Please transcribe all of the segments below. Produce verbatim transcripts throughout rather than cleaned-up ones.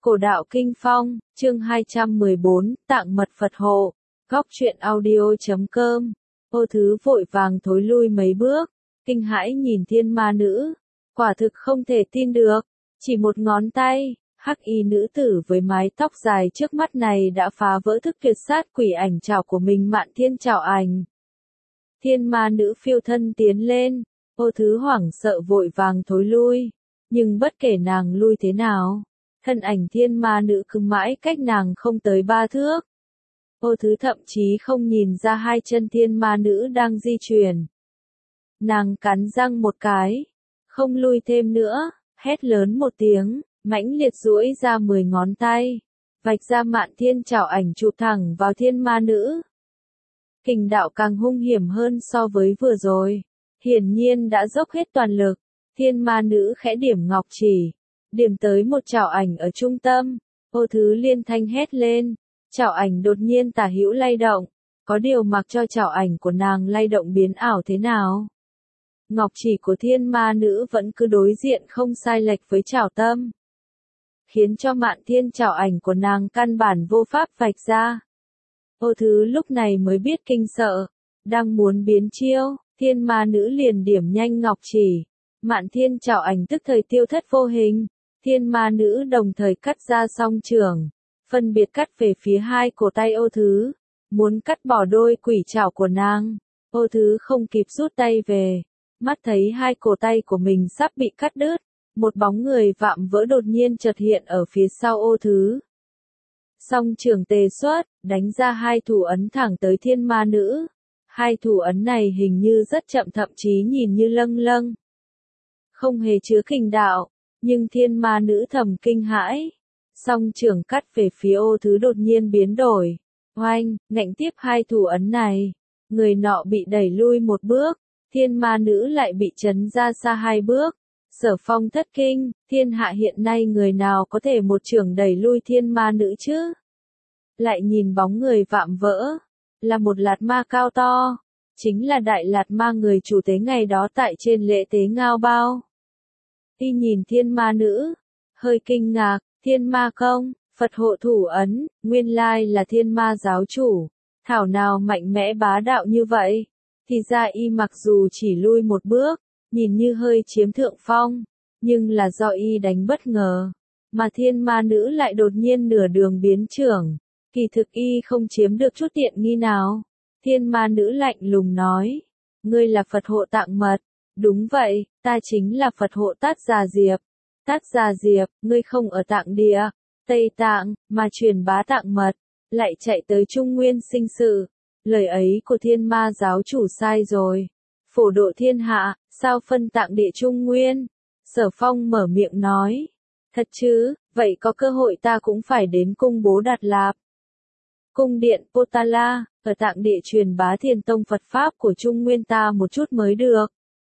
Cổ đạo Kinh Phong, chương hai trăm mười bốn, tạng mật Phật hộ. Góc truyện audio chấm com. Ô Thứ vội vàng thối lui mấy bước, kinh hãi nhìn thiên ma nữ. Quả thực không thể tin được, chỉ một ngón tay, hắc y nữ tử với mái tóc dài trước mắt này đã phá vỡ thức tuyệt sát quỷ ảnh trảo của mình Mạn Thiên Trảo Ảnh. Thiên ma nữ phiêu thân tiến lên, Ô Thứ hoảng sợ vội vàng thối lui, nhưng bất kể nàng lui thế nào, thân ảnh thiên ma nữ cứ mãi cách nàng không tới ba thước. Ô Thứ thậm chí không nhìn ra hai chân thiên ma nữ đang di chuyển. Nàng cắn răng một cái, không lui thêm nữa, hét lớn một tiếng, mãnh liệt duỗi ra mười ngón tay, vạch ra Mạn Thiên Trảo Ảnh chụp thẳng vào thiên ma nữ. Kình đạo càng hung hiểm hơn so với vừa rồi, hiển nhiên đã dốc hết toàn lực. Thiên ma nữ khẽ điểm ngọc chỉ, điểm tới một trảo ảnh ở trung tâm. Ô Thứ liên thanh hét lên, trảo ảnh đột nhiên tả hữu lay động, có điều mặc cho trảo ảnh của nàng lay động biến ảo thế nào, ngọc chỉ của thiên ma nữ vẫn cứ đối diện không sai lệch với trảo tâm, khiến cho Mạn Thiên Trảo Ảnh của nàng căn bản vô pháp vạch ra. Ô Thứ lúc này mới biết kinh sợ, đang muốn biến chiêu, thiên ma nữ liền điểm nhanh ngọc chỉ, Mạn Thiên Trảo Ảnh tức thời tiêu thất vô hình. Thiên ma nữ đồng thời cắt ra song trường, phân biệt cắt về phía hai cổ tay Ô Thứ, muốn cắt bỏ đôi quỷ trảo của nàng. Ô Thứ không kịp rút tay về, mắt thấy hai cổ tay của mình sắp bị cắt đứt, một bóng người vạm vỡ đột nhiên chợt hiện ở phía sau Ô Thứ. Song trường tề xuất, đánh ra hai thủ ấn thẳng tới thiên ma nữ. Hai thủ ấn này hình như rất chậm, thậm chí nhìn như lâng lâng, không hề chứa kình đạo. Nhưng thiên ma nữ thầm kinh hãi, song trường cắt về phía Ô Thứ đột nhiên biến đổi, oanh, ngạnh tiếp hai thủ ấn này, người nọ bị đẩy lui một bước, thiên ma nữ lại bị chấn ra xa hai bước. Sở Phong thất kinh, thiên hạ hiện nay người nào có thể một trường đẩy lui thiên ma nữ chứ? Lại nhìn bóng người vạm vỡ, là một lạt ma cao to, chính là đại lạt ma người chủ tế ngày đó tại trên lễ tế Ngao Bao. Y nhìn thiên ma nữ, hơi kinh ngạc, thiên ma công, Phật hộ thủ ấn, nguyên lai là thiên ma giáo chủ, thảo nào mạnh mẽ bá đạo như vậy. Thì ra y mặc dù chỉ lui một bước, nhìn như hơi chiếm thượng phong, nhưng là do y đánh bất ngờ, mà thiên ma nữ lại đột nhiên nửa đường biến trưởng, kỳ thực y không chiếm được chút tiện nghi nào. Thiên ma nữ lạnh lùng nói, ngươi là Phật hộ tạng mật. Đúng vậy, ta chính là Phật hộ Tát Già Diệp. Tát Già Diệp, ngươi không ở Tạng Địa, Tây Tạng, mà truyền bá tạng mật, lại chạy tới Trung Nguyên sinh sự. Lời ấy của thiên ma giáo chủ sai rồi. Phổ độ thiên hạ, sao phân Tạng Địa Trung Nguyên? Sở Phong mở miệng nói. Thật chứ, vậy có cơ hội ta cũng phải đến cung Bố Đạt Lạp. Cung điện Potala, ở Tạng Địa truyền bá Thiền Tông Phật Pháp của Trung Nguyên ta một chút mới được.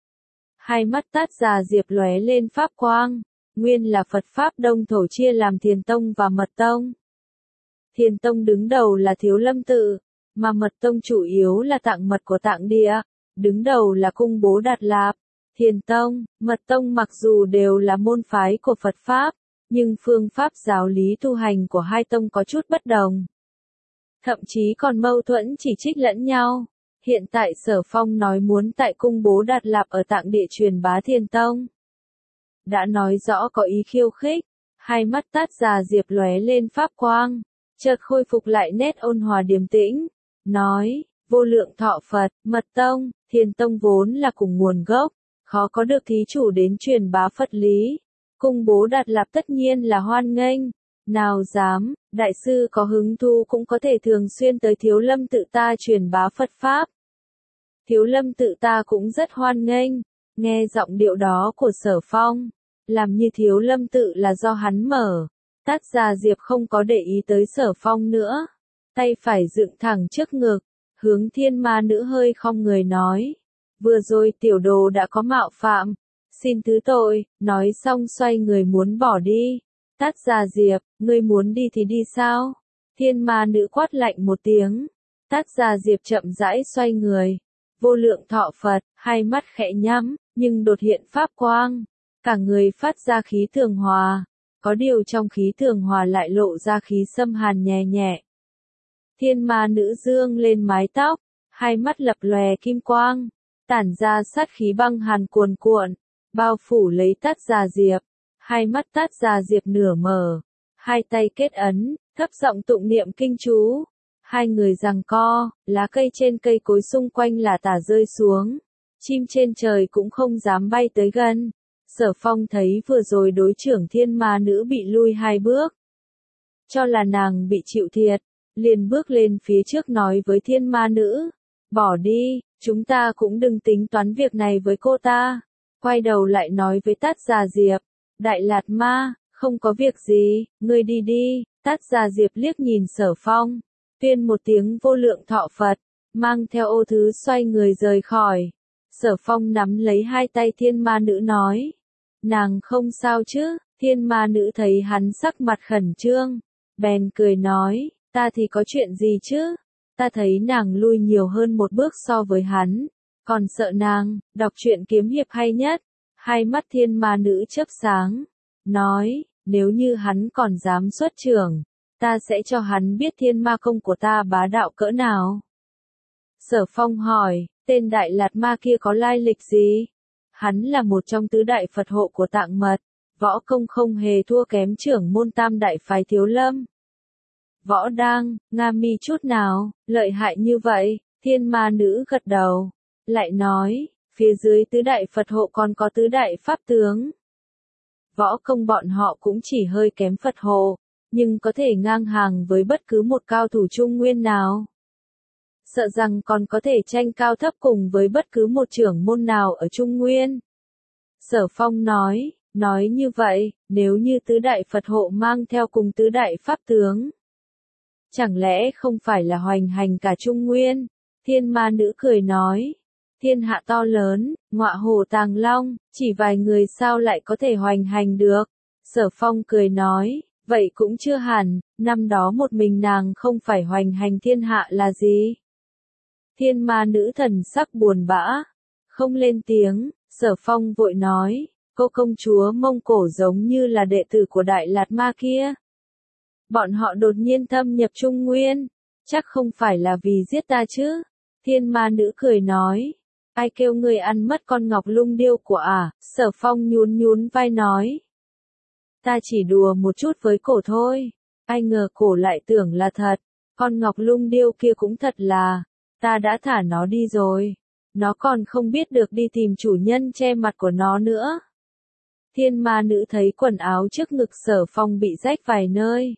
Hai mắt Tát Già Diệp lóe lên pháp quang, nguyên là Phật Pháp Đông Thổ chia làm Thiền Tông và Mật Tông. Thiền Tông đứng đầu là Thiếu Lâm Tự, mà Mật Tông chủ yếu là tạng mật của Tạng Địa, đứng đầu là cung Bố Đạt Lạp. Thiền Tông, Mật Tông mặc dù đều là môn phái của Phật Pháp, nhưng phương pháp giáo lý tu hành của hai tông có chút bất đồng. Thậm chí còn mâu thuẫn chỉ trích lẫn nhau. Hiện tại Sở Phong nói muốn tại cung Bố Đạt Lạp ở Tạng Địa truyền bá Thiền Tông, đã nói rõ có ý khiêu khích. Hai mắt Tát Già Diệp lóe lên pháp quang, chợt khôi phục lại nét ôn hòa điềm tĩnh, nói, vô lượng thọ Phật, Mật Tông, Thiền Tông vốn là cùng nguồn gốc, khó có được thí chủ đến truyền bá Phật lý. Cung Bố Đạt Lạp tất nhiên là hoan nghênh. Nào dám, đại sư có hứng thú cũng có thể thường xuyên tới Thiếu Lâm Tự ta truyền bá Phật Pháp. Thiếu Lâm Tự ta cũng rất hoan nghênh. Nghe giọng điệu đó của Sở Phong, làm như Thiếu Lâm Tự là do hắn mở. Tát Già Diệp không có để ý tới Sở Phong nữa, tay phải dựng thẳng trước ngực, hướng thiên ma nữ hơi khom người nói, vừa rồi tiểu đồ đã có mạo phạm, xin thứ tội. Nói xong xoay người muốn bỏ đi. Tát Già Diệp, ngươi muốn đi thì đi sao? Thiên ma nữ quát lạnh một tiếng. Tát Già Diệp chậm rãi xoay người. Vô lượng thọ Phật, hai mắt khẽ nhắm, nhưng đột hiện pháp quang. Cả người phát ra khí tường hòa. có điều trong khí tường hòa lại lộ ra khí xâm hàn nhẹ nhẹ. Thiên ma nữ dương lên mái tóc, hai mắt lập lòe kim quang, tản ra sát khí băng hàn cuồn cuộn, bao phủ lấy Tát Già Diệp. Hai mắt Tát Già Diệp nửa mở, hai tay kết ấn, thấp giọng tụng niệm kinh chú. Hai người giằng co, lá cây trên cây cối xung quanh là tả rơi xuống. Chim trên trời cũng không dám bay tới gần. Sở Phong thấy vừa rồi đối trưởng thiên ma nữ bị lui hai bước. Cho là nàng bị chịu thiệt, liền bước lên phía trước nói với thiên ma nữ. Bỏ đi, chúng ta cũng đừng tính toán việc này với cô ta. Quay đầu lại nói với Tát Già Diệp. Đại Lạt Ma, không có việc gì, ngươi đi đi. Tát Già Diệp liếc nhìn Sở Phong. Tuyên một tiếng vô lượng thọ Phật, mang theo ô thứ xoay người rời khỏi. Sở Phong nắm lấy hai tay thiên ma nữ nói. Nàng không sao chứ? Thiên ma nữ thấy hắn sắc mặt khẩn trương, bèn cười nói, ta thì có chuyện gì chứ? Ta thấy nàng lui nhiều hơn một bước so với hắn, còn sợ nàng, đọc truyện kiếm hiệp hay nhất. Hai mắt thiên ma nữ chớp sáng, nói, nếu như hắn còn dám xuất trưởng, ta sẽ cho hắn biết thiên ma công của ta bá đạo cỡ nào. Sở Phong hỏi, tên Đại Lạt Ma kia có lai lịch gì? Hắn là một trong tứ đại Phật hộ của Tạng Mật, võ công không hề thua kém trưởng môn tam đại phái Thiếu Lâm. Võ đang, Nga Mi chút nào, lợi hại như vậy, thiên ma nữ gật đầu, lại nói, phía dưới tứ đại Phật hộ còn có tứ đại Pháp tướng. Võ công bọn họ cũng chỉ hơi kém Phật hộ, nhưng có thể ngang hàng với bất cứ một cao thủ Trung Nguyên nào. Sợ rằng còn có thể tranh cao thấp cùng với bất cứ một trưởng môn nào ở Trung Nguyên. Sở Phong nói, nói như vậy, nếu như tứ đại Phật hộ mang theo cùng tứ đại Pháp tướng, chẳng lẽ không phải là hoành hành cả Trung Nguyên? Thiên ma nữ cười nói, thiên hạ to lớn, ngọa hổ tàng long, chỉ vài người sao lại có thể hoành hành được? Sở Phong cười nói, vậy cũng chưa hẳn, năm đó một mình nàng không phải hoành hành thiên hạ là gì? Thiên ma nữ thần sắc buồn bã, không lên tiếng. Sở Phong vội nói, cô công chúa Mông Cổ giống như là đệ tử của Đại Lạt Ma kia. Bọn họ đột nhiên thâm nhập Trung Nguyên, chắc không phải là vì giết ta chứ? Thiên ma nữ cười nói, ai kêu ngươi ăn mất con ngọc lung điêu của ả? À? Sở Phong nhún nhún vai nói, ta chỉ đùa một chút với cổ thôi, ai ngờ cổ lại tưởng là thật, con ngọc lung điêu kia cũng thật là, ta đã thả nó đi rồi, nó còn không biết được đi tìm chủ nhân che mặt của nó nữa. Thiên ma nữ thấy quần áo trước ngực Sở Phong bị rách vài nơi.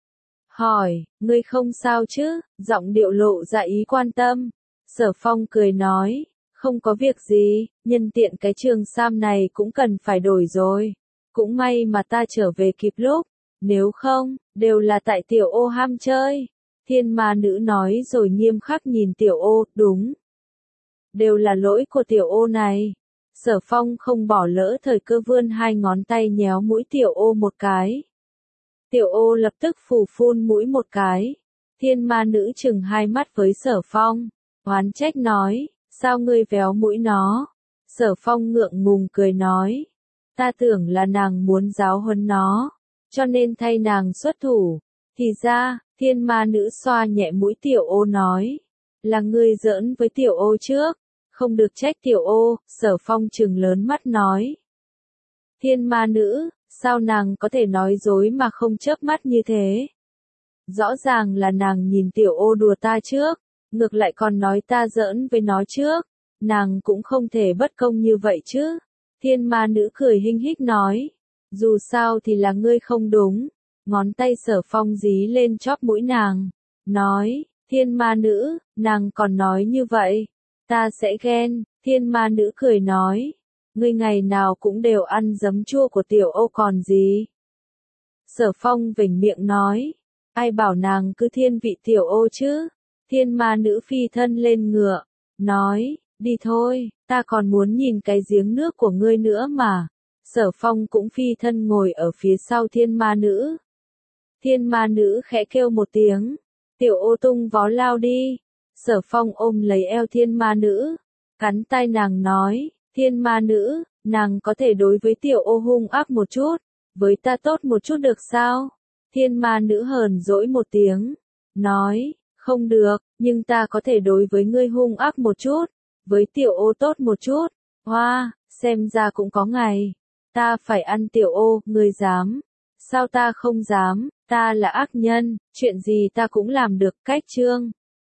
Hỏi, ngươi không sao chứ? Giọng điệu lộ ra ý quan tâm. Sở Phong cười nói, không có việc gì, nhân tiện cái trường sam này cũng cần phải đổi rồi. Cũng may mà ta trở về kịp lúc, nếu không, đều là tại tiểu ô ham chơi. Thiên ma nữ nói rồi nghiêm khắc nhìn tiểu ô, đúng. Đều là lỗi của tiểu ô này. Sở Phong không bỏ lỡ thời cơ vươn hai ngón tay nhéo mũi tiểu ô một cái. Tiểu ô lập tức phù phun mũi một cái. Thiên ma nữ chừng hai mắt với Sở Phong, oán trách nói, sao ngươi véo mũi nó? Sở Phong ngượng ngùng cười nói, ta tưởng là nàng muốn giáo huấn nó, cho nên thay nàng xuất thủ. Thì ra, thiên ma nữ xoa nhẹ mũi tiểu ô nói, là ngươi giỡn với tiểu ô trước, không được trách tiểu ô. Sở Phong trừng lớn mắt nói, thiên ma nữ, sao nàng có thể nói dối mà không chớp mắt như thế? Rõ ràng là nàng nhìn tiểu ô đùa ta trước, ngược lại còn nói ta giỡn với nó trước, nàng cũng không thể bất công như vậy chứ. Thiên ma nữ cười hinh hích nói, dù sao thì là ngươi không đúng. Ngón tay Sở Phong dí lên chóp mũi nàng, nói, thiên ma nữ, nàng còn nói như vậy, ta sẽ ghen. Thiên ma nữ cười nói, ngươi ngày nào cũng đều ăn giấm chua của tiểu ô còn gì. Sở Phong vểnh miệng nói, ai bảo nàng cứ thiên vị tiểu ô chứ? Thiên ma nữ phi thân lên ngựa, nói, đi thôi, ta còn muốn nhìn cái giếng nước của ngươi nữa mà. Sở Phong cũng phi thân ngồi ở phía sau thiên ma nữ. Thiên ma nữ khẽ kêu một tiếng, tiểu ô tung vó lao đi. Sở Phong ôm lấy eo thiên ma nữ, cắn tai nàng nói, thiên ma nữ, nàng có thể đối với tiểu ô hung ác một chút, với ta tốt một chút được sao? Thiên ma nữ hờn dỗi một tiếng, nói, không được, nhưng ta có thể đối với ngươi hung ác một chút, với tiểu ô tốt một chút. Hoa, xem ra cũng có ngày, ta phải ăn tiểu ô, ngươi dám? Sao ta không dám, ta là ác nhân, chuyện gì ta cũng làm được, cách chương.